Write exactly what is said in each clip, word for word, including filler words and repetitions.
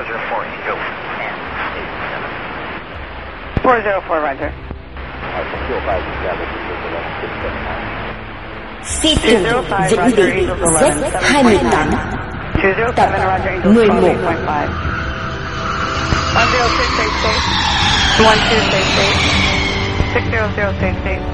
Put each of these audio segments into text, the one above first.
zero four, Angel ten eight seven. four zero four, Roger. Phi trường vĩnh viễn Z hai mươi tám tập mười một. one zero six, stay safe. one two, stay safe. six zero zero, stay safe.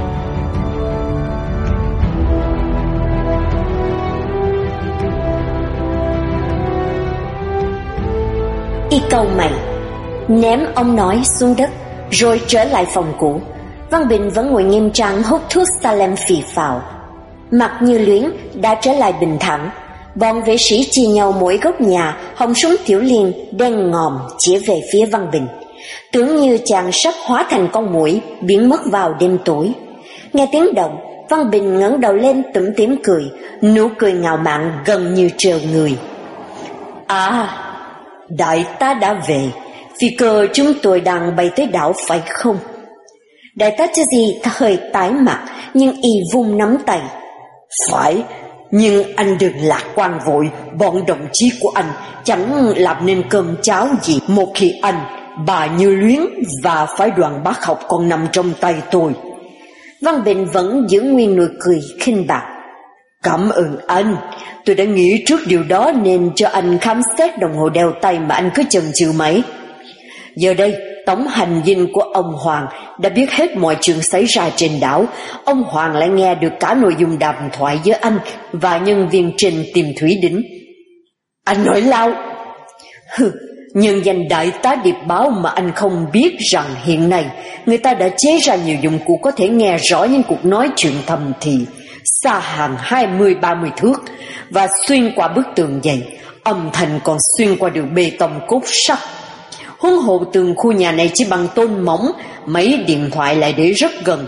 Y câu mày, ném ông nói xuống đất, rồi trở lại phòng cũ. Văn Bình vẫn ngồi nghiêm trang hút thuốc Salem phì phào. Mặt Như Luyến đã trở lại bình thản. Bọn vệ sĩ chia nhau mỗi góc nhà, họng súng Tiểu Liên đen ngòm chĩa về phía Văn Bình, tưởng như chàng sắp hóa thành con muỗi biến mất vào đêm tối. Nghe tiếng động, Văn Bình ngẩng đầu lên tủm tỉm cười, nụ cười ngạo mạn gần như trêu người. À, đại tá đã về, phi cơ chúng tôi đang bay tới đảo phải không? Đại tá Chezy hơi tái mặt, nhưng y vung nắm tay. Phải, nhưng anh đừng lạc quan vội, bọn đồng chí của anh chẳng làm nên cơm cháo gì một khi anh, bà Như Luyến và phái đoàn bác học còn nằm trong tay tôi. Văn Bình vẫn giữ nguyên nụ cười khinh bạc. Cảm ơn anh, tôi đã nghĩ trước điều đó nên cho anh khám xét đồng hồ đeo tay mà anh cứ chần chừ mấy. Giờ đây, tổng hành dinh của ông Hoàng đã biết hết mọi chuyện xảy ra trên đảo. Ông Hoàng lại nghe được cả nội dung đàm thoại giữa anh và nhân viên trên tìm Thủy Đỉnh. Anh nói lao. Hừ, nhân danh đại tá điệp báo mà anh không biết rằng hiện nay người ta đã chế ra nhiều dụng cụ có thể nghe rõ những cuộc nói chuyện thầm thì xa hàng hai mươi ba mươi thước và xuyên qua bức tường dày, âm thanh còn xuyên qua đường bê tông cốt sắt. Huống hồ tường khu nhà này chỉ bằng tôn mỏng, mấy điện thoại lại để rất gần.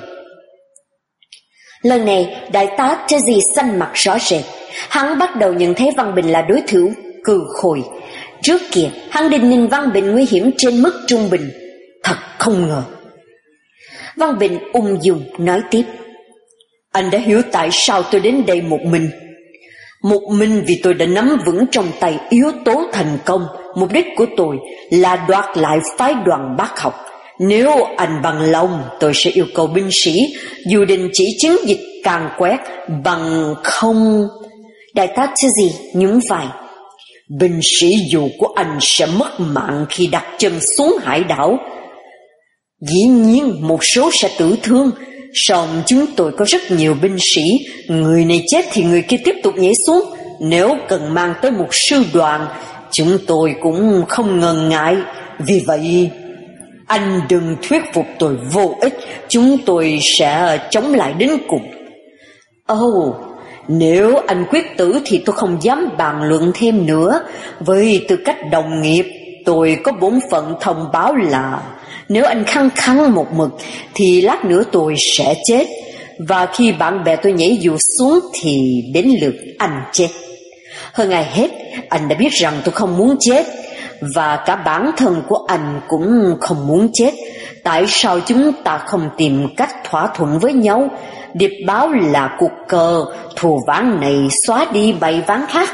Lần này đại tá Chezy xanh mặt rõ rệt. Hắn bắt đầu nhận thấy Văn Bình là đối thủ cừ khôi. Trước kia hắn định nhìn Văn Bình nguy hiểm trên mức trung bình. Thật không ngờ. Văn Bình ung dung nói tiếp. Anh đã hiểu tại sao tôi đến đây một mình. Một mình vì tôi đã nắm vững trong tay yếu tố thành công. Mục đích của tôi là đoạt lại phái đoàn bác học. Nếu anh bằng lòng, tôi sẽ yêu cầu binh sĩ dù định chỉ chiến dịch càn quét, bằng không. Đại tá Chezy nhún vai. Binh sĩ dù của anh sẽ mất mạng khi đặt chân xuống hải đảo. Dĩ nhiên một số sẽ tử thương, song chúng tôi có rất nhiều binh sĩ. Người này chết thì người kia tiếp tục nhảy xuống. Nếu cần mang tới một sư đoàn, chúng tôi cũng không ngần ngại. Vì vậy, anh đừng thuyết phục tôi vô ích. Chúng tôi sẽ chống lại đến cùng. Ồ, oh, nếu anh quyết tử thì tôi không dám bàn luận thêm nữa. Với tư cách đồng nghiệp, tôi có bổn phận thông báo là nếu anh khăng khăng một mực thì lát nữa tôi sẽ chết. Và khi bạn bè tôi nhảy dù xuống thì đến lượt anh chết. Hơn ai hết, anh đã biết rằng tôi không muốn chết. Và cả bản thân của anh cũng không muốn chết. Tại sao chúng ta không tìm cách thỏa thuận với nhau? Điệp báo là cuộc cờ, thù ván này xóa đi bảy ván khác.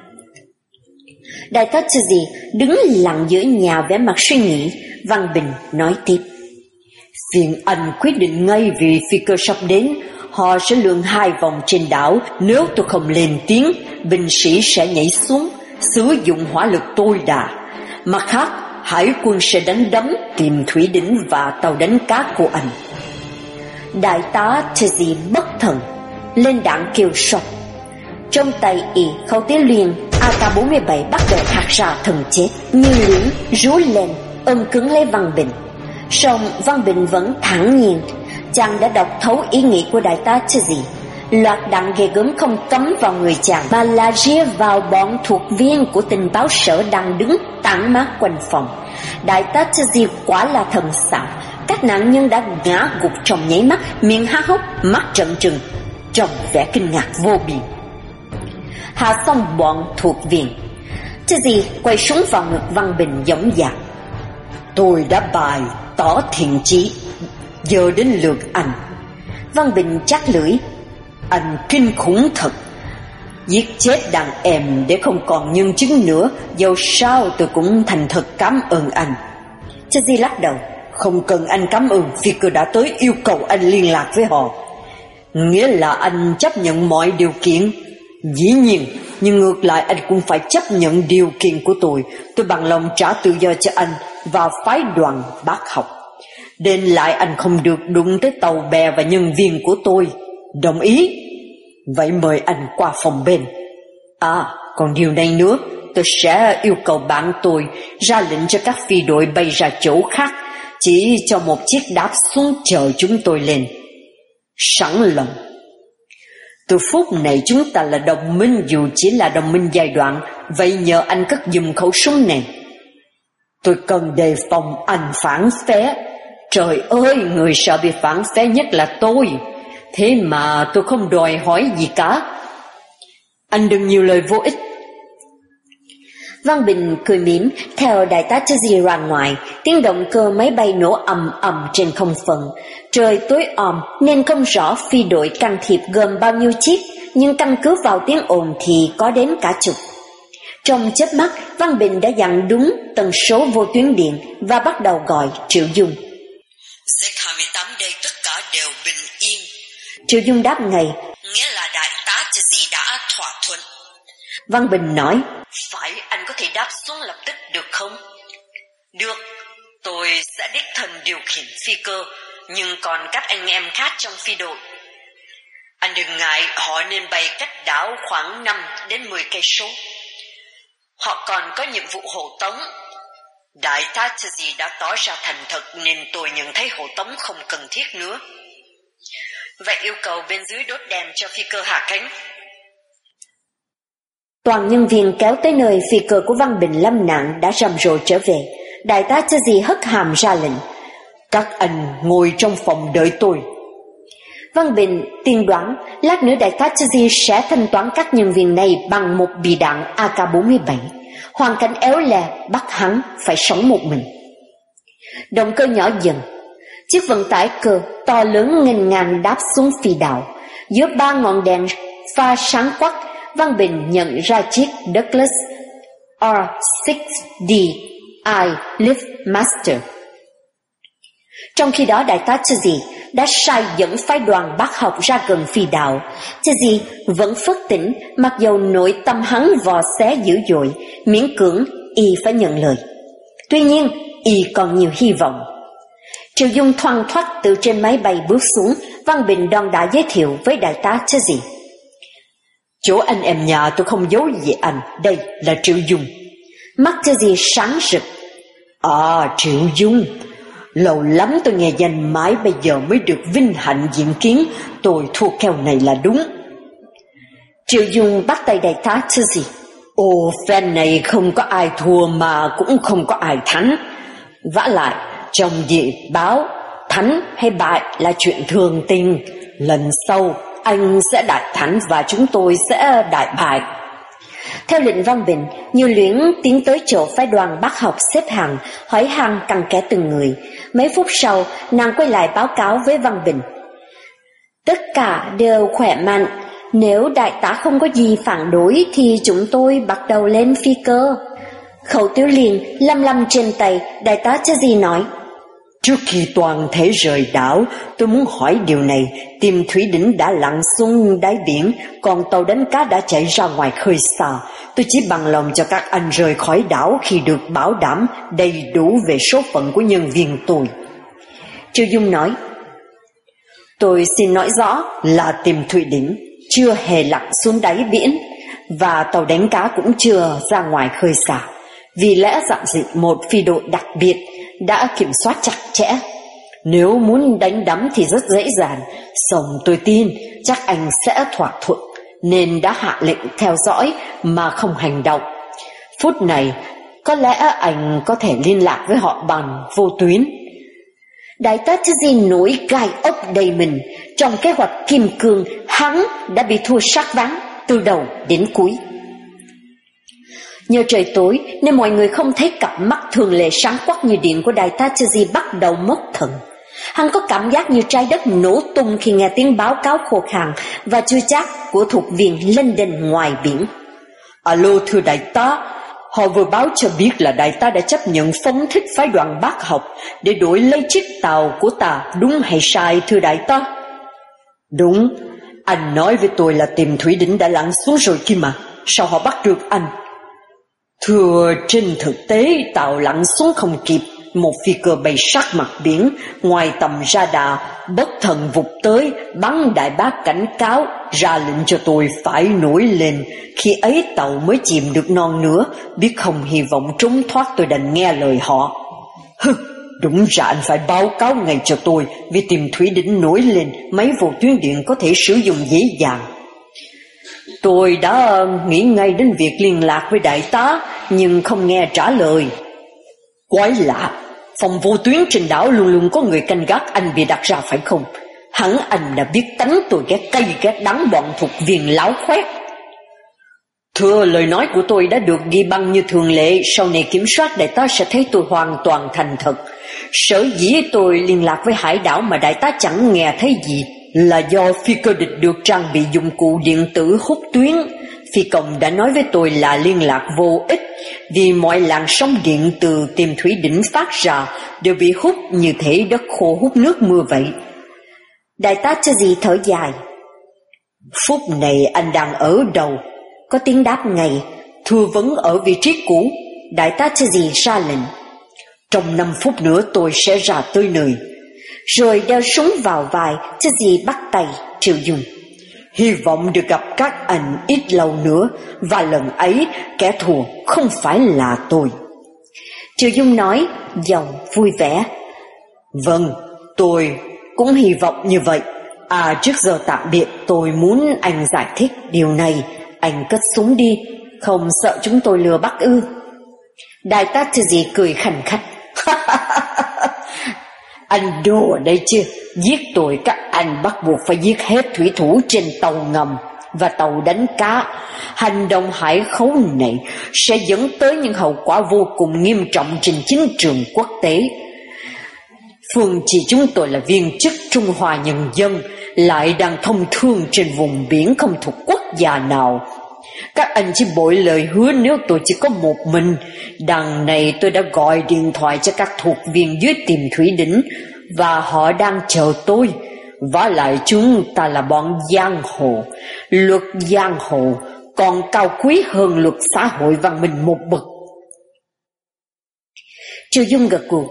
Đại tá Chezy đứng lặng giữa nhà vẻ mặt suy nghĩ. Văn Bình nói tiếp. Phiền anh quyết định ngay vì phi cơ sắp đến. Họ sẽ lượn hai vòng trên đảo. Nếu tôi không lên tiếng, binh sĩ sẽ nhảy xuống, sử dụng hỏa lực tôi đà. Mặt khác, hải quân sẽ đánh đấm tìm Thủy Đỉnh và tàu đánh cá của anh. Đại tá Chezy bất thần, lên đạn kêu sọt. Trong tay y khẩu tiến liên A K bốn mươi bảy bắt đầu thạc ra thần chết. Như Luyến rú lên ôm cứng lấy Văn Bình. Song Văn Bình vẫn thản nhiên. Chàng đã đọc thấu ý nghĩ của đại tá Chezy. Loạt đạn ghê gớm không cắm vào người chàng, mà là ria vào bọn thuộc viên của tình báo sở đang đứng tản mát quanh phòng. Đại tá Chezy quả là thần xạ. Các nạn nhân đã ngã gục trong nháy mắt, miệng há hốc, mắt trợn trừng, trong vẻ kinh ngạc vô biên. Hạ xong bọn thuộc viên, Chezy quay súng vào ngực Văn Bình dõng dạc. Tôi đã bài tỏ thiện chí, giờ đến lượt anh. Văn Bình chắc lưỡi. Anh kinh khủng thật. Giết chết đàn em để không còn nhân chứng nữa, dẫu sao tôi cũng thành thật cảm ơn anh. Chazzy lắc đầu. Không cần anh cảm ơn, Fiker đã tới yêu cầu anh liên lạc với họ. Nghĩa là anh chấp nhận mọi điều kiện. Dĩ nhiên, nhưng ngược lại anh cũng phải chấp nhận điều kiện của tôi. Tôi bằng lòng trả tự do cho anh và phái đoàn bác học. Đến lại anh không được đụng tới tàu bè và nhân viên của tôi. Đồng ý? Vậy mời anh qua phòng bên. À, còn điều này nữa, tôi sẽ yêu cầu bạn tôi ra lệnh cho các phi đội bay ra chỗ khác, chỉ cho một chiếc đáp xuống chờ chúng tôi lên. Sẵn lòng. Từ phút này chúng ta là đồng minh, dù chỉ là đồng minh giai đoạn. Vậy nhờ anh cất giùm khẩu súng này. Tôi cần đề phòng anh phản phé. Trời ơi, người sợ bị phản phé nhất là tôi. Thế mà tôi không đòi hỏi gì cả. Anh đừng nhiều lời vô ích. Văn Bình cười mỉm theo đại tá Chazzy ra ngoài. Tiếng động cơ máy bay nổ ầm ầm trên không phận. Trời tối om nên không rõ phi đội can thiệp gồm bao nhiêu chiếc, nhưng căn cứ vào tiếng ồn thì có đến cả chục. Trong chớp mắt, Văn Bình đã dặn đúng tần số vô tuyến điện và bắt đầu gọi Triệu Dung. Z hai mươi tám đây, tất cả đều bình yên. Triệu Dung đáp ngay. Nghĩa là đại tá Chazzy đã thỏa thuận. Văn Bình nói. Phải, anh có thể đáp xuống lập tức được không? Được, tôi sẽ đích thân điều khiển phi cơ, nhưng còn các anh em khác trong phi đội. Anh đừng ngại, họ nên bay cách đảo khoảng năm đến mười cây số. Họ còn có nhiệm vụ hộ tống. Đại tá Chazzy đã tỏ ra thành thật nên tôi nhận thấy hộ tống không cần thiết nữa. Vậy yêu cầu bên dưới đốt đèn cho phi cơ hạ cánh. Toàn nhân viên kéo tới nơi phi cơ của Văn Bình lâm nạn đã rầm rộ trở về. Đại tá Chazzy hất hàm ra lệnh. Các anh ngồi trong phòng đợi tôi. Văn Bình tiên đoán lát nữa đại tá Chazzy sẽ thanh toán các nhân viên này bằng một bì đạn A K bốn mươi bảy. Hoàn cảnh éo le bắt hắn phải sống một mình. Động cơ nhỏ dần. Chiếc vận tải cơ to lớn nghênh ngang đáp xuống phi đạo. Giữa ba ngọn đèn pha sáng quắc, Văn Bình nhận ra chiếc Douglas R sáu D I Liftmaster. Trong khi đó đại tá Chazzy đã sai dẫn phái đoàn bác học ra gần phi đạo. Chazzy vẫn phớt tỉnh, mặc dầu nội tâm hắn vò xé dữ dội, miễn cưỡng y phải nhận lời. Tuy nhiên y còn nhiều hy vọng. Triệu Dung thoăn thoắt từ trên máy bay bước xuống. Văn Bình đon đã giới thiệu với đại tá Chazzy. Chỗ anh em nhà tôi không giấu gì anh, đây là Triệu Dung. Mắt Chazzy sáng rực. À, Triệu Dung, lâu lắm tôi nghe danh mãi bây giờ mới được vinh hạnh diện kiến. Tôi thua kèo này là đúng. Triệu Dung bắt tay đại tá Chazzy. Ồ, phen này không có ai thua mà cũng không có ai thắng. Vả lại, trong dự báo, thắng hay bại là chuyện thường tình. Lần sau anh sẽ đại thắng và chúng tôi sẽ đại bại. Theo lệnh Văn Bình, Như Luyến tiến tới chỗ phái đoàn bác học xếp hàng, hỏi han cặn kẽ từng người. Mấy phút sau, nàng quay lại báo cáo với Văn Bình. Tất cả đều khỏe mạnh. Nếu đại tá không có gì phản đối thì chúng tôi bắt đầu lên phi cơ. Khẩu Tiểu Liên lăm lăm trên tay, đại tá Chazzy nói. Trước khi toàn thể rời đảo, tôi muốn hỏi điều này. Tìm thủy đỉnh đã lặn xuống đáy biển, còn tàu đánh cá đã chạy ra ngoài khơi xa. Tôi chỉ bằng lòng cho các anh rời khỏi đảo khi được bảo đảm đầy đủ về số phận của nhân viên tôi. Triệu Dung nói. Tôi xin nói rõ là tìm thủy đỉnh chưa hề lặn xuống đáy biển, và tàu đánh cá cũng chưa ra ngoài khơi xa. Vì lẽ dặn dịp một phi đội đặc biệt đã kiểm soát chặt chẽ. Nếu muốn đánh đắm thì rất dễ dàng, song tôi tin chắc anh sẽ thỏa thuận, nên đã hạ lệnh theo dõi mà không hành động. Phút này có lẽ anh có thể liên lạc với họ bằng vô tuyến. Đại tá Chazzy nổi gai ốc đầy mình. Trong kế hoạch kim cương, hắn đã bị thua sát ván từ đầu đến cuối. Nhờ trời tối nên mọi người không thấy cặp mắt thường lệ sáng quắc như điện của đại tá Chazzy bắt đầu mất thần. Hắn có cảm giác như trái đất nổ tung khi nghe tiếng báo cáo khô khan và chua chát của thuộc viên London ngoài biển. Alo thưa đại tá, họ vừa báo cho biết là đại tá đã chấp nhận phóng thích phái đoàn bác học để đổi lấy chiếc tàu của ta, đúng hay sai thưa đại tá? Đúng, anh nói với tôi là tìm thủy đỉnh đã lặn xuống rồi kia mà, sao họ bắt được anh? Thưa, trên thực tế tàu lặn xuống không kịp, một phi cơ bay sát mặt biển, ngoài tầm radar, bất thần vụt tới, bắn đại bác cảnh cáo, ra lệnh cho tôi phải nổi lên. Khi ấy tàu mới chìm được non nữa, biết không hy vọng trốn thoát tôi đành nghe lời họ. Hừ, đúng ra anh phải báo cáo ngay cho tôi, vì tìm thủy đỉnh nổi lên, máy vô tuyến điện có thể sử dụng dễ dàng. Tôi đã nghĩ ngay đến việc liên lạc với đại tá, nhưng không nghe trả lời. Quái lạ, phòng vô tuyến trên đảo luôn luôn có người canh gác anh bị đặt ra phải không? Hẳn anh đã biết tánh tôi ghét cay ghét đắng bọn thuộc viên láo khoét. Thưa, lời nói của tôi đã được ghi băng như thường lệ, sau này kiểm soát đại tá sẽ thấy tôi hoàn toàn thành thật. Sở dĩ tôi liên lạc với hải đảo mà đại tá chẳng nghe thấy gì là do phi cơ địch được trang bị dụng cụ điện tử hút tuyến. Phi công đã nói với tôi là liên lạc vô ích vì mọi làn sóng điện từ tìm thủy đỉnh phát ra đều bị hút như thể đất khô hút nước mưa vậy. Đại tá cho gì thở dài. Phút này anh đang ở đâu? Có tiếng đáp ngay. Thưa vẫn ở vị trí cũ. Đại tá cho gì ra lệnh. Trong năm phút nữa tôi sẽ ra tới nơi. Rồi đeo súng vào vai, cho gì bắt tay Triệu Dung. Hy vọng được gặp các anh ít lâu nữa, và lần ấy kẻ thù không phải là tôi. Triệu Dung nói giọng vui vẻ. Vâng, tôi cũng hy vọng như vậy. À, trước giờ tạm biệt tôi muốn anh giải thích điều này. Anh cất súng đi, không sợ chúng tôi lừa bắt ư? Đại tá cho gì cười khành khách. Anh đùa đây chứ, giết tôi các anh bắt buộc phải giết hết thủy thủ trên tàu ngầm và tàu đánh cá. Hành động hải khấu này sẽ dẫn tới những hậu quả vô cùng nghiêm trọng trên chính trường quốc tế. Phương chỉ chúng tôi là viên chức Trung Hoa Nhân dân, lại đang thông thương trên vùng biển không thuộc quốc gia nào. Các anh chỉ bội lời hứa nếu tôi chỉ có một mình. Đằng này tôi đã gọi điện thoại cho các thuộc viên dưới tìm thủy đỉnh, và họ đang chờ tôi. Vả lại chúng ta là bọn giang hồ. Luật giang hồ còn cao quý hơn luật xã hội văn minh một bậc. Triệu Dung gật gù.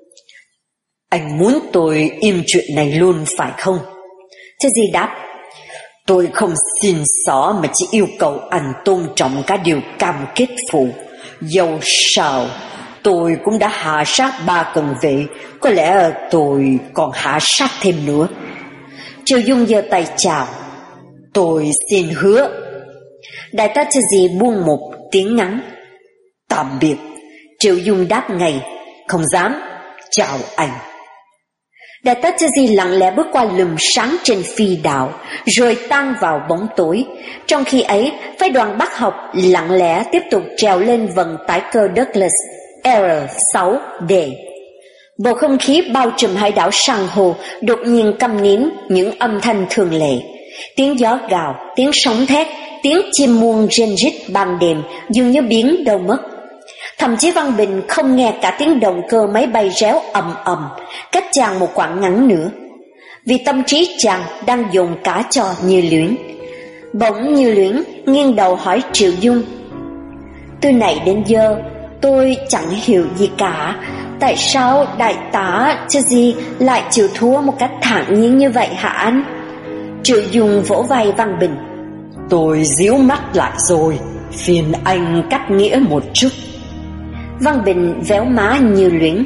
Anh muốn tôi im chuyện này luôn phải không? Cho gì đáp. Tôi không xin xỏ mà chỉ yêu cầu anh tôn trọng cả điều cam kết phụ. Dẫu sao tôi cũng đã hạ sát ba cận vệ, có lẽ tôi còn hạ sát thêm nữa. Triệu Dung giơ tay chào. Tôi xin hứa. Đại tá cho gì buông một tiếng ngắn. Tạm biệt. Triệu Dung đáp ngay. Không dám. Chào anh. Đại tá cho gì lặng lẽ bước qua lùm sáng trên phi đạo, rồi tan vào bóng tối. Trong khi ấy, phái đoàn Bắc học lặng lẽ tiếp tục trèo lên vận tải cơ Douglas R sáu D. Bầu không khí bao trùm hải đảo san hô đột nhiên câm nín những âm thanh thường lệ. Tiếng gió gào, tiếng sóng thét, tiếng chim muông rên rít ban đêm dường như biến đâu mất. Thậm chí Văn Bình không nghe cả tiếng động cơ máy bay réo ầm ầm cách chàng một quãng ngắn nữa, vì tâm trí chàng đang dồn cả cho Như Luyến. Bỗng Như Luyến nghiêng đầu hỏi Triệu Dung. Từ nãy đến giờ tôi chẳng hiểu gì cả. Tại sao đại tá cho gì lại chịu thua một cách thản nhiên như vậy hả anh? Triệu Dung vỗ vai Văn Bình. Tôi díu mắt lại rồi, phiền anh cắt nghĩa một chút. Văn Bình véo má Như Luyến.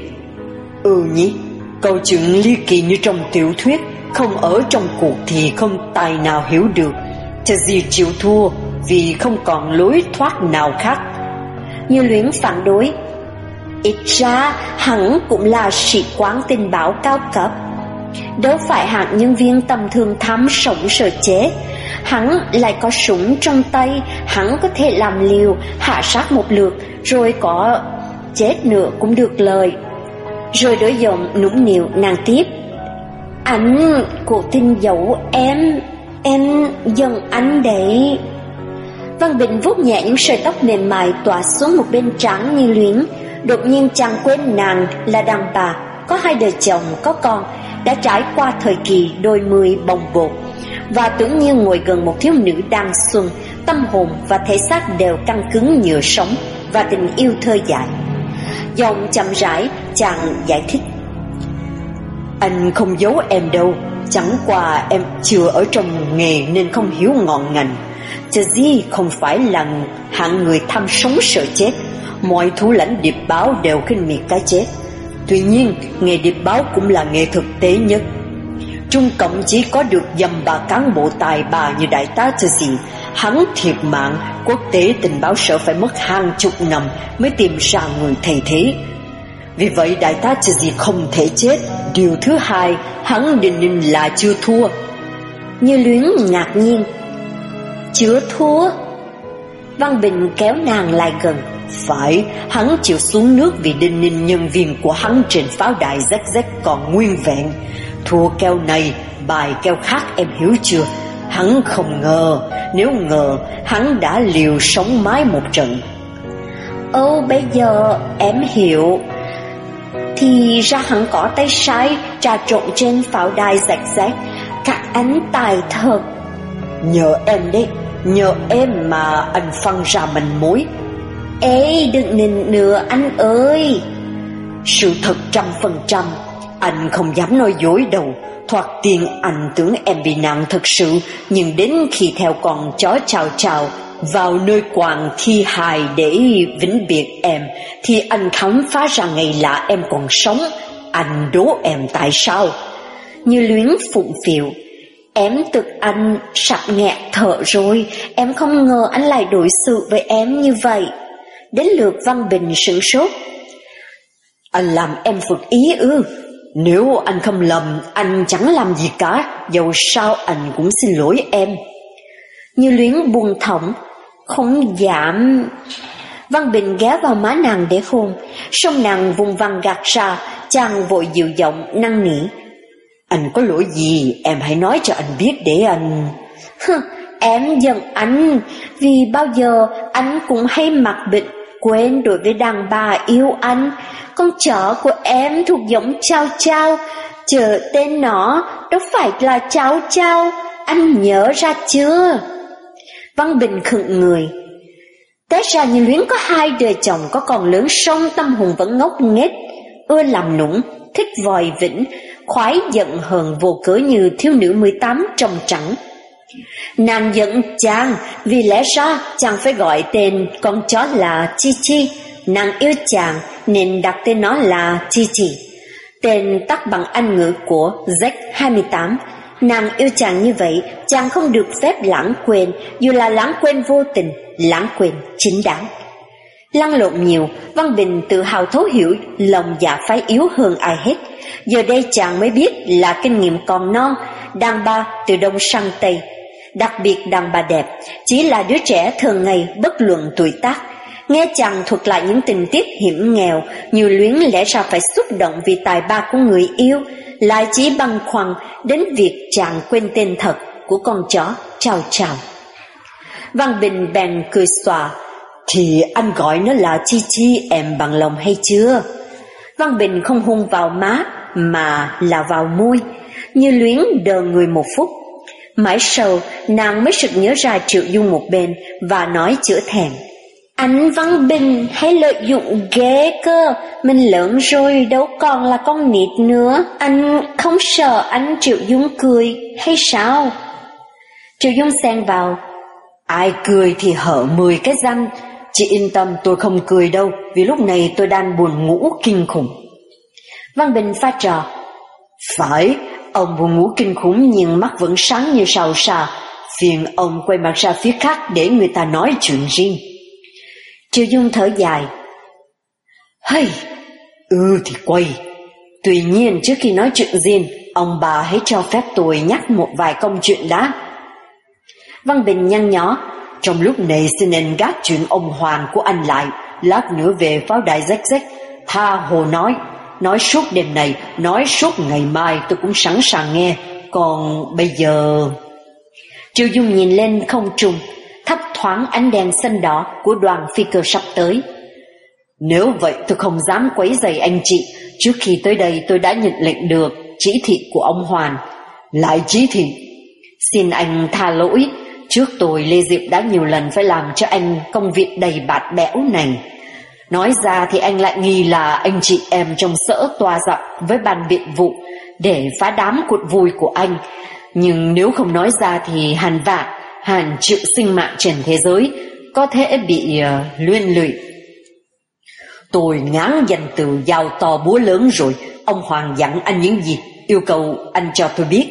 Ừ nhỉ, câu chuyện ly kỳ như trong tiểu thuyết, không ở trong cuộc thì không tài nào hiểu được. Cho gì chịu thua vì không còn lối thoát nào khác. Như Luyến phản đối. Ít ra hắn cũng là sĩ quan tình báo cao cấp, đâu phải hạng nhân viên tầm thường thám sống sợ chết. Hắn lại có súng trong tay, hắn có thể làm liều hạ sát một lượt, rồi có chết nữa cũng được lời. Rồi đối giọng nũng nịu nàng tiếp. Anh, cuộc tin giấu em, em giận anh đấy. Văn Bình vuốt nhẹ những sợi tóc mềm mại tỏa xuống một bên trắng như luyến. Đột nhiên chàng quên nàng là đàn bà, có hai đời chồng, có con, đã trải qua thời kỳ đôi mươi bồng bột, và tưởng như ngồi gần một thiếu nữ đang xuân, tâm hồn và thể xác đều căng cứng nhựa sống và tình yêu thơ dại. Giọng chậm rãi, chàng giải thích: Anh không giấu em đâu, chẳng qua em chưa ở trong nghề nên không hiểu ngọn ngành. Chứ gì không phải là hạng người tham sống sợ chết. Mọi thủ lãnh điệp báo đều khinh miệt cái chết. Tuy nhiên, nghề điệp báo cũng là nghề thực tế nhất. Trung Cộng chỉ có được dăm ba cán bộ tài ba như đại tá Chứ gì, hắn thiệt mạng, quốc tế tình báo sở phải mất hàng chục năm mới tìm ra người thay thế. Vì vậy đại tá Chứ gì không thể chết. Điều thứ hai, hắn định ninh là chưa thua. Như Luyến ngạc nhiên: Chưa thua? Văn Bình kéo nàng lại gần: Phải, hắn chịu xuống nước vì đinh ninh nhân viên của hắn trên pháo đài rách rách còn nguyên vẹn. Thua keo này, bài keo khác, em hiểu chưa? Hắn không ngờ, nếu ngờ, hắn đã liều sống mái một trận. Ồ, bây giờ em hiểu. Thì ra hắn có tay sai trà trộn trên pháo đài rách rách. Các anh tài thật. Nhờ em đấy, nhờ em mà anh phân ra manh mối. Ê, đừng nịnh nữa anh ơi. Sự thật trăm phần trăm, anh không dám nói dối đâu. Thoạt tiên anh tưởng em bị nạn thật sự, nhưng đến khi theo con chó chào chào vào nơi quàng thi hài để vĩnh biệt em, thì anh khám phá ra ngày lạ em còn sống. Anh đố em tại sao? Như Luyến phụng phịu: Em tức anh sặc nghẹt thở rồi. Em không ngờ anh lại đối xử với em như vậy. Đến lượt Văn Bình sửng sốt: Anh làm em phật ý ư? Nếu anh không lầm, anh chẳng làm gì cả. Dẫu sao anh cũng xin lỗi em. Như Luyến buông thõng: Không dám. Văn Bình ghé vào má nàng để hôn, song nàng vùng vằng gạt ra. Chàng vội dịu giọng năn nỉ: Anh có lỗi gì em hãy nói cho anh biết để anh... Hừ, em giận anh vì bao giờ anh cũng hay mặc định quên đối với đàn bà yêu anh. Con chó của em thuộc giống Chao Chao, chờ tên nó đâu phải là Chao Chao, anh nhớ ra chưa? Văn Bình khựng người. Té ra Như Luyến có hai đời chồng, có con lớn song tâm hồn vẫn ngốc nghếch, ưa làm nũng, thích vòi vĩnh, khoái giận hờn vô cớ như thiếu nữ mười tám trong trắng. Nàng giận chàng vì lẽ ra chàng phải gọi tên con chó là Chi Chi. Nàng yêu chàng nên đặt tên nó là Chi Chi, tên tắt bằng Anh ngữ của Z hai mươi tám. Nàng yêu chàng như vậy, chàng không được phép lãng quên, dù là lãng quên vô tình, lãng quên chính đáng. Lăn lộn nhiều, Văn Bình tự hào thấu hiểu lòng dạ phái yếu hơn ai hết. Giờ đây chàng mới biết là kinh nghiệm còn non. Đàn bà từ đông sang tây, đặc biệt đàn bà đẹp, chỉ là đứa trẻ thường ngày bất luận tuổi tác. Nghe chàng thuật lại những tình tiết hiểm nghèo, Như Luyến lẽ ra phải xúc động vì tài ba của người yêu, lại chỉ băn khoăn đến việc chàng quên tên thật của con chó Chao Chao. Văn Bình bèn cười xòa: Thì anh gọi nó là Chi Chi, em bằng lòng hay chưa? Văn Bình không hôn vào má mà là vào môi. Như Luyến đờ người một phút. Mãi sau nàng mới sực nhớ ra Triệu Dung một bên và nói chữa thẹn: Anh Văn Bình hãy lợi dụng ghê cơ, mình lớn rồi đâu còn là con nít nữa. Anh không sợ anh Triệu Dung cười hay sao? Triệu Dung xen vào: Ai cười thì hở mười cái răng. Chị yên tâm, tôi không cười đâu, vì lúc này tôi đang buồn ngủ kinh khủng. Văn Bình pha trò: Phải, ông buồn ngủ kinh khủng nhưng mắt vẫn sáng như sao xa. Phiền ông quay mặt ra phía khác để người ta nói chuyện riêng. Triệu Dung thở dài: Hay, ừ thì quay. Tuy nhiên trước khi nói chuyện riêng, ông bà hãy cho phép tôi nhắc một vài công chuyện đã. Văn Bình nhăn nhó: Trong lúc này xin anh gác chuyện ông Hoàng của anh lại. Lát nữa về pháo đài rách rách, tha hồ nói. Nói suốt đêm này, nói suốt ngày mai tôi cũng sẵn sàng nghe. Còn bây giờ... Triệu Dung nhìn lên không trung, thấp thoáng ánh đèn xanh đỏ của đoàn phi cơ sắp tới. Nếu vậy tôi không dám quấy rầy anh chị. Trước khi tới đây tôi đã nhận lệnh được chỉ thị của ông Hoàn. Lại chỉ thị? Xin anh tha lỗi, trước tôi Lê Diệp đã nhiều lần phải làm cho anh công việc đầy bạt bẽo này. Nói ra thì anh lại nghi là anh chị em trong sở tòa dặm với ban biện vụ để phá đám cuộc vui của anh. Nhưng nếu không nói ra thì hàng vạn, hàng triệu sinh mạng trên thế giới có thể bị uh, liên lụy. Tôi ngán danh từ dao to búa lớn rồi. Ông Hoàng dặn anh những gì, yêu cầu anh cho tôi biết.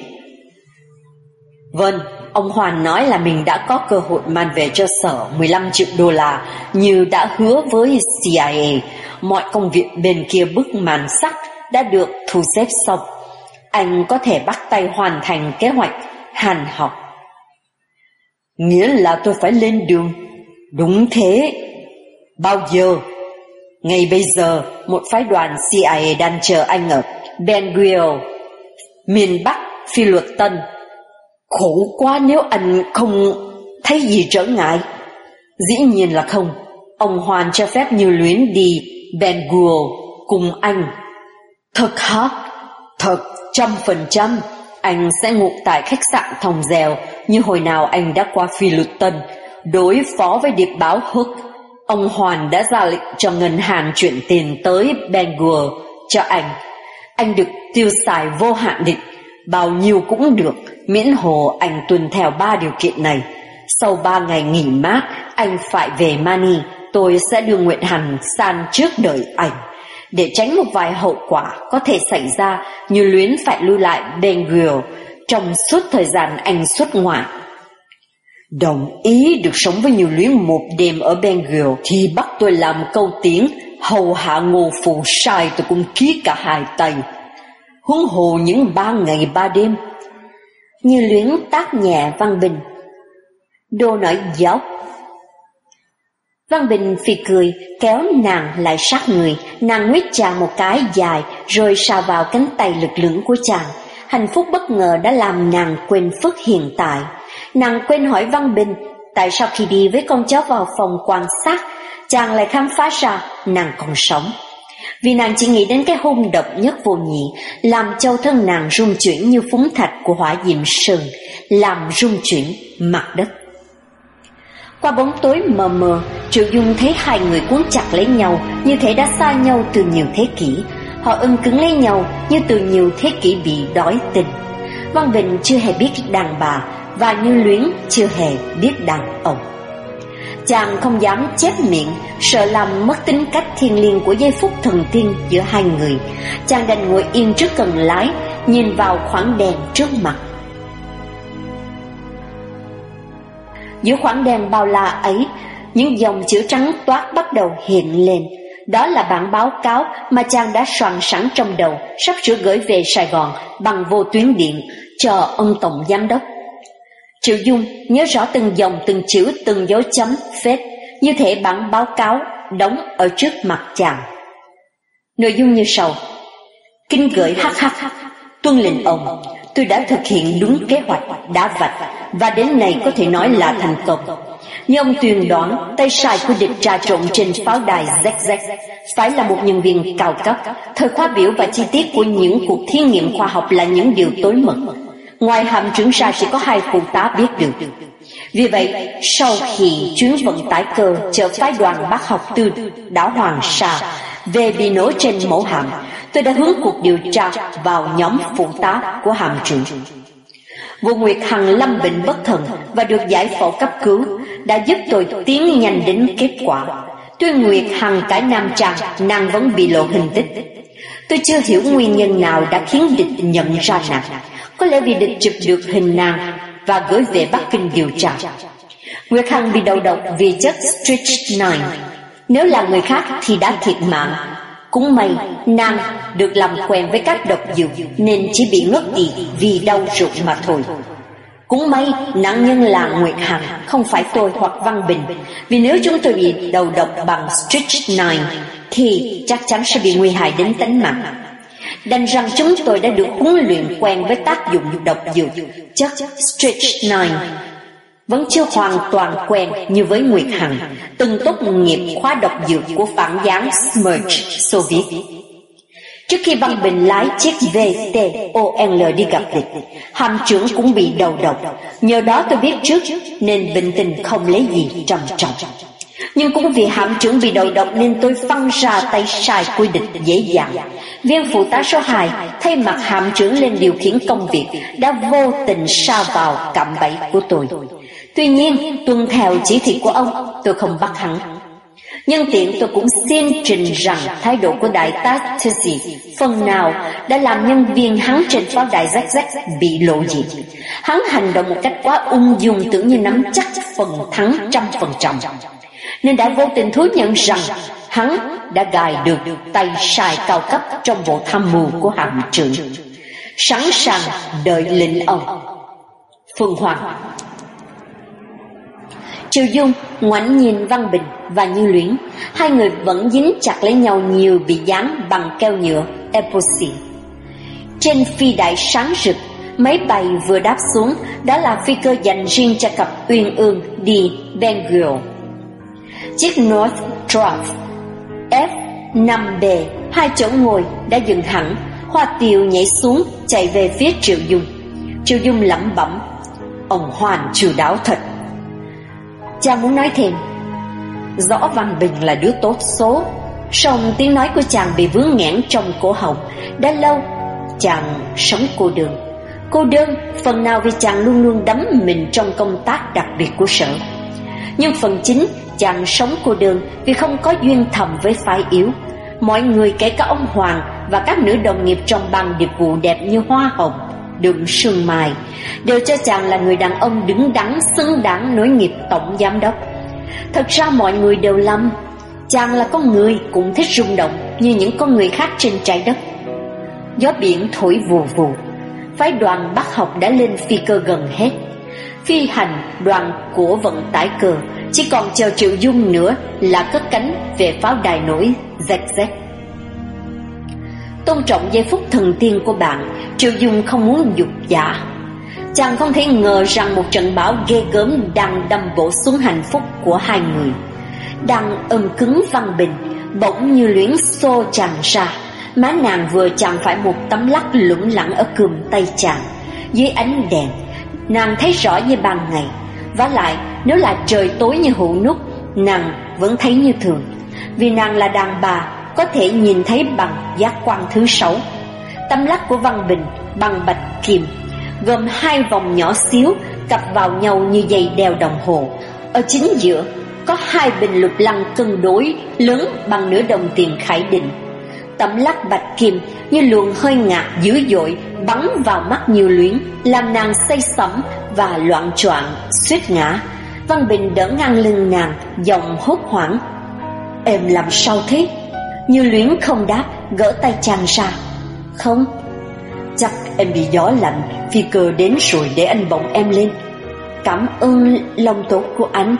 Vâng, ông Hoàn nói là mình đã có cơ hội mang về cho sở mười lăm triệu đô la như đã hứa với C I A. Mọi công việc bên kia bức màn sắt đã được thu xếp xong. Anh có thể bắt tay hoàn thành kế hoạch hàn học. Nghĩa là tôi phải lên đường? Đúng thế. Bao giờ? Ngay bây giờ, một phái đoàn C I A đang chờ anh ở Ben Gurion, miền Bắc Phi Luật Tân. Khổ quá nếu anh không thấy gì trở ngại. Dĩ nhiên là không. Ông Hoàn cho phép Như Luyến đi Ben Gurion cùng anh. Thật hả? Thật trăm phần trăm. Anh sẽ ngủ tại khách sạn Thòng Dèo như hồi nào anh đã qua Phi Luật Tân đối phó với điệp báo Hook. Ông Hoàn đã ra lệnh cho ngân hàng chuyển tiền tới Ben Gurion cho anh. Anh được tiêu xài vô hạn định, bao nhiêu cũng được, miễn hồ anh tuân theo ba điều kiện này. Sau ba ngày nghỉ mát, anh phải về Mani. Tôi sẽ đưa Nguyệt Hằng sang trước đợi anh. Để tránh một vài hậu quả có thể xảy ra, Như Luyến phải lưu lại Ben Gurion trong suốt thời gian anh xuất ngoại. Đồng ý được sống với Như Luyến một đêm ở Ben Gurion thì bắt tôi làm câu tiếng hầu hạ Ngô Phù Sai, tôi cũng ký cả hai tay. Huống hồ những ba ngày ba đêm. Như Luyến tác nhẹ Văn Bình. Đồ nói dốc. Văn Bình phì cười, kéo nàng lại sát người. Nàng nguyết chàng một cái dài, rồi sờ vào cánh tay lực lưỡng của chàng. Hạnh phúc bất ngờ đã làm nàng quên phức hiện tại. Nàng quên hỏi Văn Bình, tại sao khi đi với con chó vào phòng quan sát, chàng lại khám phá ra nàng còn sống. Vì nàng chỉ nghĩ đến cái hôn độc nhất vô nhị, làm châu thân nàng rung chuyển như phúng thạch của hỏa diệm sơn, làm rung chuyển mặt đất. Qua bóng tối mờ mờ, Triệu Dung thấy hai người cuốn chặt lấy nhau, như thể đã xa nhau từ nhiều thế kỷ. Họ ưng cứng lấy nhau như từ nhiều thế kỷ bị đói tình. Văn Bình chưa hề biết đàn bà, và Như Luyến chưa hề biết đàn ông. Chàng không dám chép miệng, sợ làm mất tính cách thiêng liêng của giây phút thần tiên giữa hai người. Chàng đành ngồi yên trước cần lái, nhìn vào khoảng đèn trước mặt. Giữa khoảng đèn bao la ấy, những dòng chữ trắng toát bắt đầu hiện lên. Đó là bản báo cáo mà chàng đã soạn sẵn trong đầu, sắp sửa gửi về Sài Gòn bằng vô tuyến điện cho ông tổng giám đốc. Triệu Dung nhớ rõ từng dòng, từng chữ, từng dấu chấm, phết, như thể bản báo cáo đóng ở trước mặt chàng. Nội dung như sau: kính gửi hắc hắc, tuân lệnh ông, tôi đã thực hiện đúng kế hoạch đã vạch, và đến nay có thể nói là thành công. Như ông Tuyền đoán, tay sai của địch trà trộn trên pháo đài Z Z phải là một nhân viên cao cấp. Thời khóa biểu và chi tiết của những cuộc thí nghiệm khoa học là những điều tối mật. Ngoài hạm trưởng ra chỉ có hai phụ tá biết được. Vì vậy, sau khi chuyến vận tải cơ chở phái đoàn bác học từ đảo Hoàng Sa về bị nổ trên mẫu hạm, tôi đã hướng cuộc điều tra vào nhóm phụ tá của hạm trưởng. Vô Nguyệt Hằng lâm bệnh bất thần và được giải phẫu cấp cứu đã giúp tôi tiến nhanh đến kết quả. Tuy Nguyệt Hằng cải nam trang, nàng vẫn bị lộ hình tích. Tôi chưa hiểu nguyên nhân nào đã khiến địch nhận ra nàng. Có lẽ vì địch chụp được hình nàng và gửi về Bắc Kinh điều tra. Nguyệt Hằng bị đầu độc vì chất strychnine. Nếu là người khác thì đã thiệt mạng. Cũng may nàng được làm quen với các độc dược nên chỉ bị ngất đi vì đau ruột mà thôi. Cũng may nạn nhân là Nguyệt Hằng, không phải tôi hoặc Văn Bình, vì nếu chúng tôi bị đầu độc bằng strychnine thì chắc chắn sẽ bị nguy hại đến tính mạng. Đành rằng chúng tôi đã được huấn luyện quen với tác dụng độc dược chất strychnine, vẫn chưa hoàn toàn quen như với Nguyệt Hằng, từng tốt nghiệp khóa độc dược của phản gián Smerch Xô Viết. Trước khi Văn Bình lái chiếc vê tê o lờ đi gặp địch, hàm trưởng cũng bị đầu độc. Nhờ đó tôi biết trước nên bình tĩnh không lấy gì trầm trọng. Nhưng cũng vì hàm trưởng bị đầu độc nên tôi phăng ra tay sai của địch dễ dàng. Viên phụ tá số hai thay mặt hàm trưởng lên điều khiển công việc đã vô tình sa vào cạm bẫy của tôi. Tuy nhiên, tuân theo chỉ thị của ông, tôi không bắt hắn. Nhân tiện tôi cũng xin trình rằng thái độ của đại tá Tussey phần nào đã làm nhân viên hắn trên pháo đài Z Z bị lộ diện. Hắn hành động một cách quá ung dung, tưởng như nắm chắc phần thắng trăm phần trăm, nên đã vô tình thú nhận rằng hắn đã gài được tay sai cao cấp trong bộ tham mưu của hàm trưởng, sẵn sàng đợi lệnh ông. Phương Hoàng. Triều Dung ngoảnh nhìn Văn Bình và Như Luyến, hai người vẫn dính chặt lấy nhau như bị dán bằng keo nhựa epoxy. Trên phi đại sáng rực, máy bay vừa đáp xuống, đó là phi cơ dành riêng cho cặp uyên ương đi Bengal. Chiếc Northrop F năm B hai chỗ ngồi đã dừng hẳn. Hoa Tiều nhảy xuống chạy về phía Triệu Dung. Triệu Dung lẩm bẩm, ông Hoàn chu đáo thật. Chàng muốn nói thêm, rõ Văn Bình là đứa tốt số, song tiếng nói của chàng bị vướng nghẽn trong cổ họng. Đã lâu chàng sống cô đơn. Cô đơn phần nào vì chàng luôn luôn đắm mình trong công tác đặc biệt của sở, nhưng phần chính chàng sống cô đơn vì không có duyên thầm với phái yếu. Mọi người, kể cả ông Hoàng và các nữ đồng nghiệp trong ban điệp vụ đẹp như hoa hồng đựng sương mai, đều cho chàng là người đàn ông đứng đắn xứng đáng nối nghiệp tổng giám đốc. Thật ra mọi người đều lầm, chàng là con người cũng thích rung động như những con người khác trên trái đất. Gió biển thổi vù vù, phái đoàn Bắc học đã lên phi cơ gần hết. Phi hành đoàn của vận tải cờ chỉ còn chờ Triệu Dung nữa là cất cánh về pháo đài nổi Z Z. Tôn trọng giây phút thần tiên của bạn, Triệu Dung không muốn dục giả. Chàng không thể ngờ rằng một trận bão ghê gớm đang đâm bổ xuống hạnh phúc của hai người. Đang ôm cứng Văn Bình, bỗng Như Luyến xô chàng ra. Má nàng vừa chạm phải một tấm lắc lủng lẳng ở cườm tay chàng. Dưới ánh đèn, nàng thấy rõ như ban ngày. Vả lại, nếu là trời tối như hũ nút, nàng vẫn thấy như thường, vì nàng là đàn bà, có thể nhìn thấy bằng giác quan thứ sáu. Tấm lắc của Văn Bình bằng bạch kim, gồm hai vòng nhỏ xíu cặp vào nhau như dây đeo đồng hồ. Ở chính giữa có hai bình lục lăng cân đối lớn bằng nửa đồng tiền Khải Định. Tấm lắc bạch kim như luồng hơi ngạt dữ dội bắn vào mắt Như Luyến, làm nàng say sẩm và loạn choạng suýt ngã. Văn Bình đỡ ngang lưng nàng, giọng hốt hoảng, em làm sao thế? Như Luyến không đáp, gỡ tay chàng ra. Không, chắc em bị gió lạnh, phi cơ đến rồi để anh bồng em lên. Cảm ơn lòng tốt của anh.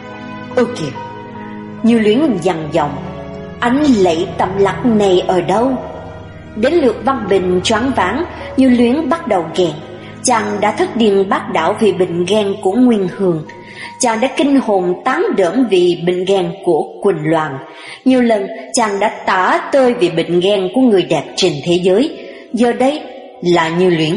Ơ kìa, Như Luyến dằn giọng, anh lấy tấm lắc này ở đâu? Đến lượt Văn Bình choáng váng, Như Luyến bắt đầu ghen. Chàng đã thất điên bát đảo vì bệnh ghen của Nguyên Hương. Chàng đã kinh hồn tán đỡn vì bệnh ghen của Quỳnh Loan. Nhiều lần chàng đã tả tơi vì bệnh ghen của người đẹp trên thế giới. Giờ đây là Như Luyến.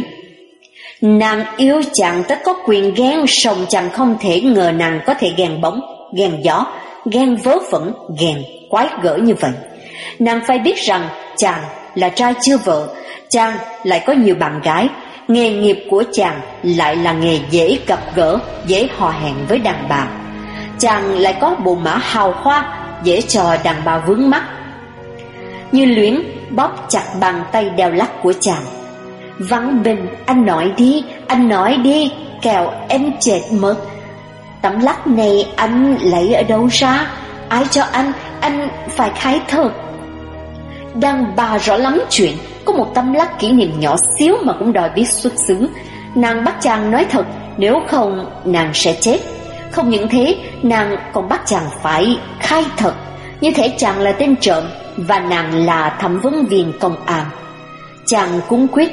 Nàng yêu chàng tất có quyền ghen, song chàng không thể ngờ nàng có thể ghen bóng, ghen gió, ghen vớ vẩn, ghen quái gở như vậy. Nàng phải biết rằng chàng là trai chưa vợ, chàng lại có nhiều bạn gái. Nghề nghiệp của chàng lại là nghề dễ gặp gỡ, dễ hò hẹn với đàn bà. Chàng lại có bộ mã hào hoa, dễ cho đàn bà vướng mắt. Như Luyến bóp chặt bàn tay đeo lắc của chàng. Văn Bình, anh nói đi, anh nói đi, kẻo em chết mất. Tấm lắc này anh lấy ở đâu ra? Ai cho anh? Anh phải khai thật. Đàn bà rõ lắm chuyện, có một tấm lắc kỷ niệm nhỏ xíu mà cũng đòi biết xuất xứ. Nàng bắt chàng nói thật, nếu không nàng sẽ chết. Không những thế, nàng còn bắt chàng phải khai thật, như thể chàng là tên trộm và nàng là thẩm vấn viên công an. Chàng cũng quyết: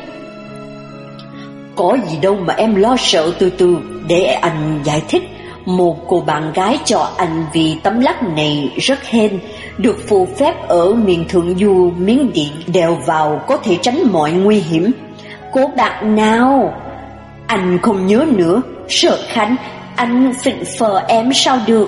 có gì đâu mà em lo sợ, từ từ để anh giải thích. Một cô bạn gái cho anh vì tấm lắc này rất hên, được phù phép ở miền thượng du Miến Điện, đèo vào có thể tránh mọi nguy hiểm. Cô bạn nào? Anh không nhớ nữa. Sợ Khánh, anh phịnh phờ em sao được?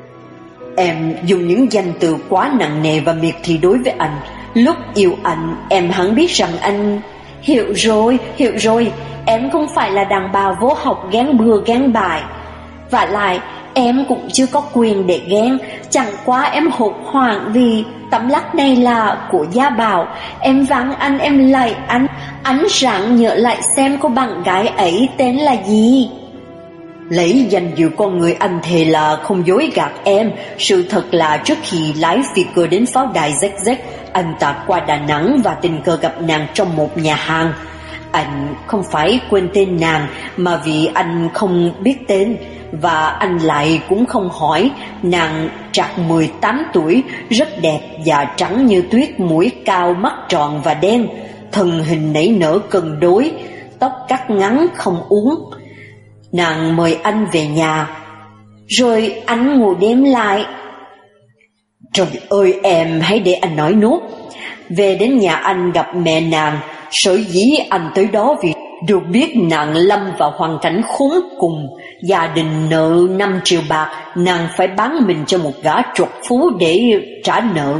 Em dùng những danh từ quá nặng nề và miệt thị đối với anh. Lúc yêu anh, em hẳn biết rằng anh... Hiểu rồi, hiểu rồi, em không phải là đàn bà vô học gán bừa gán bài. Và lại, em cũng chưa có quyền để ghen. Chẳng qua em hốt hoảng vì tấm lắc này là của Gia Bảo. Em vắng anh, em lạy anh. Anh ráng nhớ lại xem cô bạn gái ấy tên là gì. Lấy danh dự con người, anh thề là không dối gạt em. Sự thật là trước khi lái phi cơ đến pháo đài Z Z, anh ta qua Đà Nẵng và tình cờ gặp nàng trong một nhà hàng. Anh không phải quên tên nàng, mà vì anh không biết tên, và anh lại cũng không hỏi. Nàng trạc mười tám tuổi, rất đẹp và trắng như tuyết, mũi cao, mắt tròn và đen, thân hình nảy nở cân đối, tóc cắt ngắn không uốn. Nàng mời anh về nhà, rồi anh ngủ đêm lại. Trời ơi em, hãy để anh nói nốt. Về đến nhà anh gặp mẹ nàng. Sở dĩ anh tới đó vì được biết nàng lâm vào hoàn cảnh khốn cùng. Gia đình nợ năm triệu bạc, nàng phải bán mình cho một gã trục phú để trả nợ.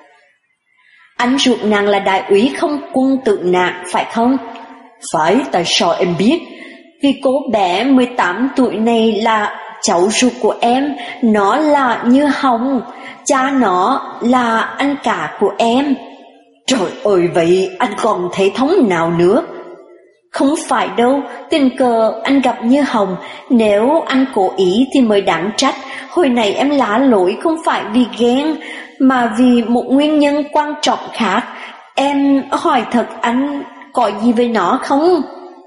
Anh ruột nàng là đại úy không quân tự nạn, phải không? Phải, tại sao em biết? Vì cô bé mười tám tuổi này là cháu ruột của em. Nó là Như Hồng, cha nó là anh cả của em. Trời ơi, vậy anh còn thể thống nào nữa? Không phải đâu, tình cờ anh gặp Như Hồng. Nếu anh cố ý thì mới đáng trách. Hồi này em lá lỗi không phải vì ghen, mà vì một nguyên nhân quan trọng khác. Em hỏi thật, anh có gì với nó không?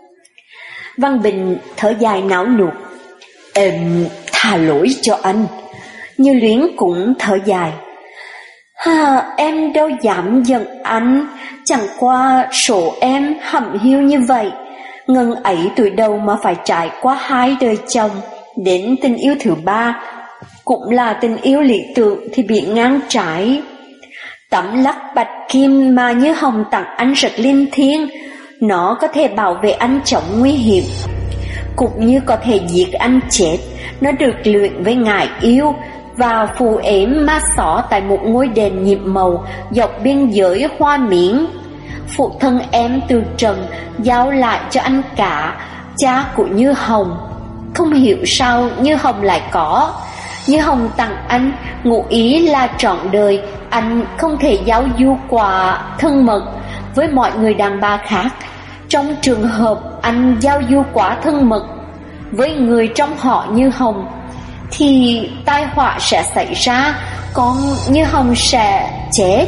Văn Bình thở dài não nuột: Em tha lỗi cho anh. Như Luyến cũng thở dài: Ha, em đâu dám giận anh. Chẳng qua số em hẩm hiu như vậy. Ngân ấy tuổi đầu mà phải trải qua hai đời chồng, đến tình yêu thứ ba, cũng là tình yêu lý tưởng, thì bị ngang trái. Tấm lắc bạch kim mà Như Hồng tặng anh rất linh thiêng. Nó có thể bảo vệ anh chống nguy hiểm, cũng như có thể giết anh chết. Nó được luyện với ngải yêu và phù ếm ma xỏ tại một ngôi đền nhiệm màu dọc biên giới Hoa Miến. Phụ thân em từ trần giao lại cho anh cả, cha của Như Hồng. Không hiểu sao Như Hồng lại có. Như Hồng tặng anh ngụ ý là trọn đời anh không thể giao du quà thân mật với mọi người đàn bà khác. Trong trường hợp anh giao du quá thân mật với người trong họ Như Hồng, thì tai họa sẽ xảy ra, con Như Hồng sẽ chết.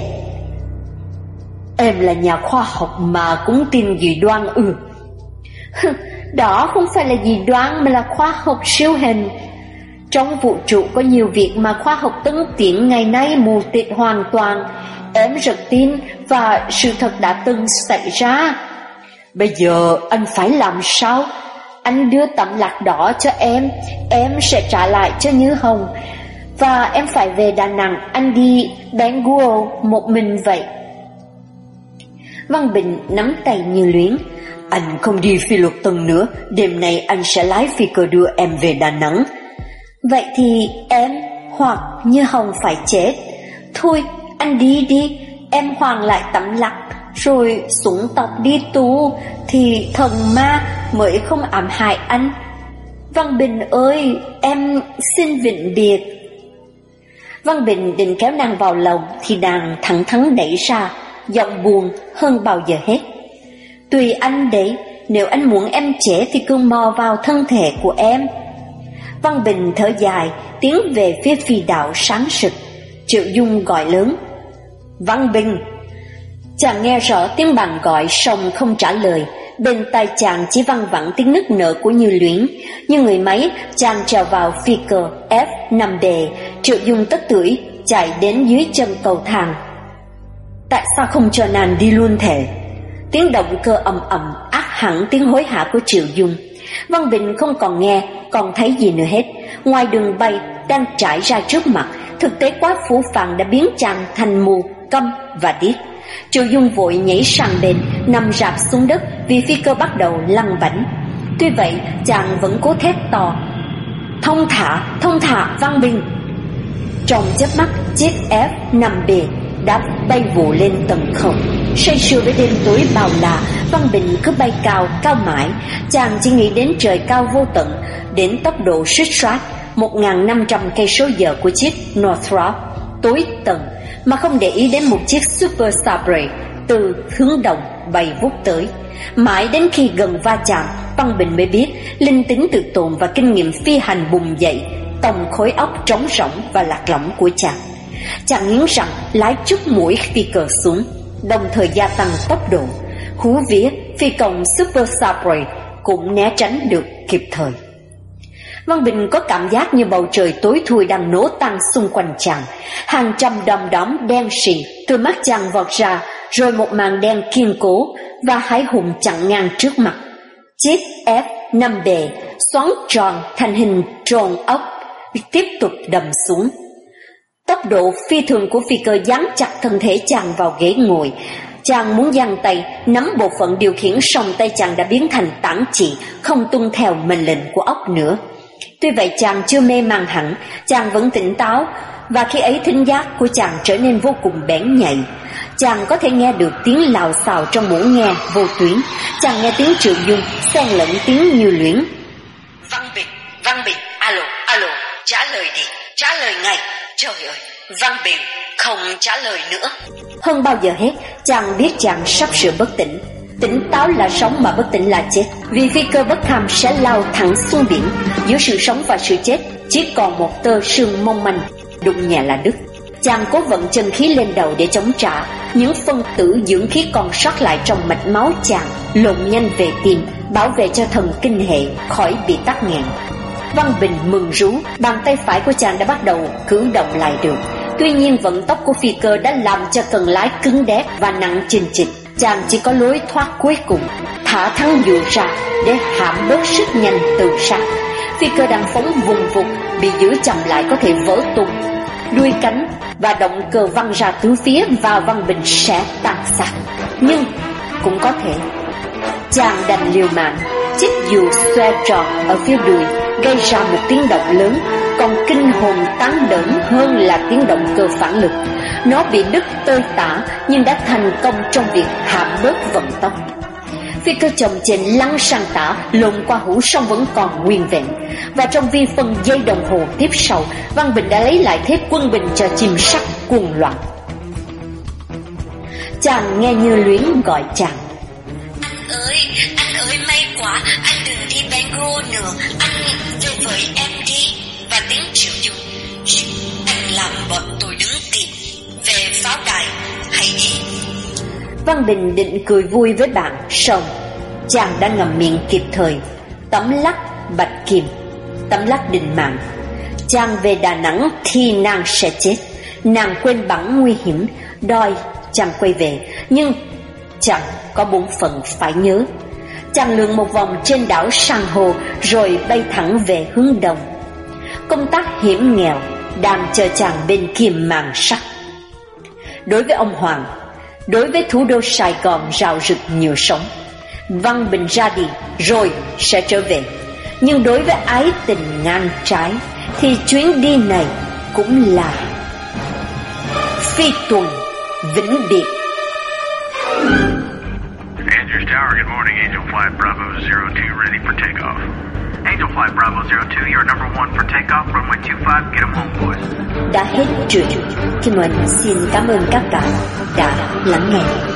Em là nhà khoa học mà cũng tin dị đoan ư? Đó không phải là dị đoan mà là khoa học siêu hình. Trong vũ trụ có nhiều việc mà khoa học tân tiến ngày nay mù tịt hoàn toàn. Em rất tin và sự thật đã từng xảy ra. Bây giờ anh phải làm sao? Anh đưa tấm lạc đó cho em, em sẽ trả lại cho Như Hồng. Và em phải về Đà Nẵng, anh đi Bengal một mình vậy. Văn Bình nắm tay Như Luyến: Anh không đi Phi Luật Tân nữa, đêm nay anh sẽ lái phi cơ đưa em về Đà Nẵng. Vậy thì em hoặc Như Hồng phải chết. Thôi anh đi đi, em hoàn lại tấm lắc rồi súng tộc đi tù, thì thần ma mới không ám hại anh. Văn Bình ơi, em xin vĩnh biệt. Văn Bình định kéo nàng vào lòng thì nàng thẳng thắn đẩy ra, giọng buồn hơn bao giờ hết: Tùy anh đấy, nếu anh muốn em chết thì cứ mò vào thân thể của em. Văn Bình thở dài, tiến về phía phi đạo sáng sực. Triệu Dung gọi lớn: Văn Bình! Chàng nghe rõ tiếng bàn gọi song không trả lời. Bên tai chàng chỉ văng vẳng tiếng nức nở của Như Luyến. Như người máy, chàng trèo vào phi cơ F năm B, Triệu Dung tất tưởi chạy đến dưới chân cầu thang. Tại sao không cho nàng đi luôn thể? Tiếng động cơ ầm ầm át hẳn tiếng hối hả của Triệu Dung. Văn Bình không còn nghe, còn thấy gì nữa hết. Ngoài đường bay đang trải ra trước mặt, thực tế quá phũ phàng đã biến chàng thành mù, câm và điếc. Triệu Dung vội nhảy sang bên, nằm rạp xuống đất vì phi cơ bắt đầu lăn bánh. Tuy vậy, chàng vẫn cố thét to: "Thông thả, thông thả Văn Bình!" Trong chớp mắt, chiếc F năm B đã bay vụ lên tầng không. Say sưa với đêm tối bao la, Văn Bình cứ bay cao, cao mãi. Chàng chỉ nghĩ đến trời cao vô tận, đến tốc độ suýt soát một nghìn năm trăm cây số giờ của chiếc Northrop tối tầng, mà không để ý đến một chiếc Super Starray từ hướng đông bay vút tới. Mãi đến khi gần va chạm, Văn Bình mới biết linh tính tự tồn và kinh nghiệm phi hành bùng dậy tòng khối óc trống rỗng và lạc lõng của chàng. Chàng nghiến răng lái chút mũi phi cơ xuống, đồng thời gia tăng tốc độ. Hú vía, phi công Super Starray cũng né tránh được kịp thời. Văn Bình có cảm giác như bầu trời tối thui đang nổ tan xung quanh chàng. Hàng trăm đom đóm đen sì từ mắt chàng vọt ra, rồi một màn đen kiên cố và hãi hùng chặn ngang trước mặt. Chiếc F năm B xoắn tròn thành hình tròn ốc, tiếp tục đâm xuống. Tốc độ phi thường của phi cơ dán chặt thân thể chàng vào ghế ngồi. Chàng muốn giang tay nắm bộ phận điều khiển, song tay chàng đã biến thành tản chỉ, không tuân theo mệnh lệnh của ốc nữa. Tuy vậy chàng chưa mê man hẳn, chàng vẫn tỉnh táo, và khi ấy thính giác của chàng trở nên vô cùng bén nhạy. Chàng có thể nghe được tiếng lào xào trong mũ nghe vô tuyến. Chàng nghe tiếng Triệu Dung xen lẫn tiếng Như Luyến. "Văn Bình, Văn Bình, alo, alo, trả lời đi, trả lời ngay. Trời ơi, Văn Bình không trả lời nữa." Hơn bao giờ hết, chàng biết chàng sắp sửa bất tỉnh. Tỉnh táo là sống mà bất tỉnh là chết, vì phi cơ bất kham sẽ lao thẳng xuống biển. Giữa sự sống và sự chết chỉ còn một tơ sương mong manh, đụng nhẹ là đứt. Chàng cố vận chân khí lên đầu để chống trả. Những phân tử dưỡng khí còn sót lại trong mạch máu chàng lộn nhanh về tim, bảo vệ cho thần kinh hệ khỏi bị tắc nghẹn. Văn Bình mừng rú, bàn tay phải của chàng đã bắt đầu cử động lại được. Tuy nhiên vận tốc của phi cơ đã làm cho cần lái cứng đét và nặng chình chịch. Chàng chỉ có lối thoát cuối cùng, thả thắng dụ ra để hãm bớt sức nhanh từ sát. Phi cơ đang phóng vùng vụt, bị giữ chậm lại có thể vỡ tung. Đuôi cánh và động cơ văng ra tứ phía và Văn Bình sẽ tan xác. Nhưng cũng có thể chàng đành liều mạng. Chiếc dù xoe tròn ở phía đuôi gây ra một tiếng động lớn, còn kinh hồn tán đỡn hơn là tiếng động cơ phản lực. Nó bị đứt tơi tả nhưng đã thành công trong việc hạ bớt vận tốc. Phi cơ chồng trên lăn sang tả, lộn qua hũ song vẫn còn nguyên vẹn. Và trong vi phân giây đồng hồ tiếp sau, Văn Bình đã lấy lại thế quân bình cho chim sắt cuồng loạn. Chàng nghe Như Luyến gọi chàng: "Anh ơi, anh ơi, may quá, anh đừng đi Bengal nữa, anh về với em đi." Và tiếng Triệu Dung: "Anh làm bọn tôi đứng tìm, về pháo đài, hãy đi." Văn Bình định cười vui với bạn, song chàng đã ngậm miệng kịp thời. Tấm lắc bạch kim, tấm lắc định mạng. Chàng về Đà Nẵng thì nàng sẽ chết. Nàng quên bẵng nguy hiểm, đòi chàng quay về, nhưng chàng có bổn phận phải nhớ. Chàng lượn một vòng trên đảo san hô rồi bay thẳng về hướng đông. Công tác hiểm nghèo đang chờ chàng bên kia màn sắt. Đối với ông Hoàng, đối với thủ đô Sài Gòn rạo rực nhiều sóng, Văn Bình ra đi rồi sẽ trở về. Nhưng đối với ái tình ngang trái thì chuyến đi này cũng là phi tuần vĩnh biệt. Andrews Tower, good morning. Angel Flight Bravo zero two ready for takeoff. Angel Flight Bravo zero two, you're number one for takeoff. Runway two five, get them home, boys. Đã hết truyện. Kim Oanh xin cảm ơn các bạn đã lắng nghe.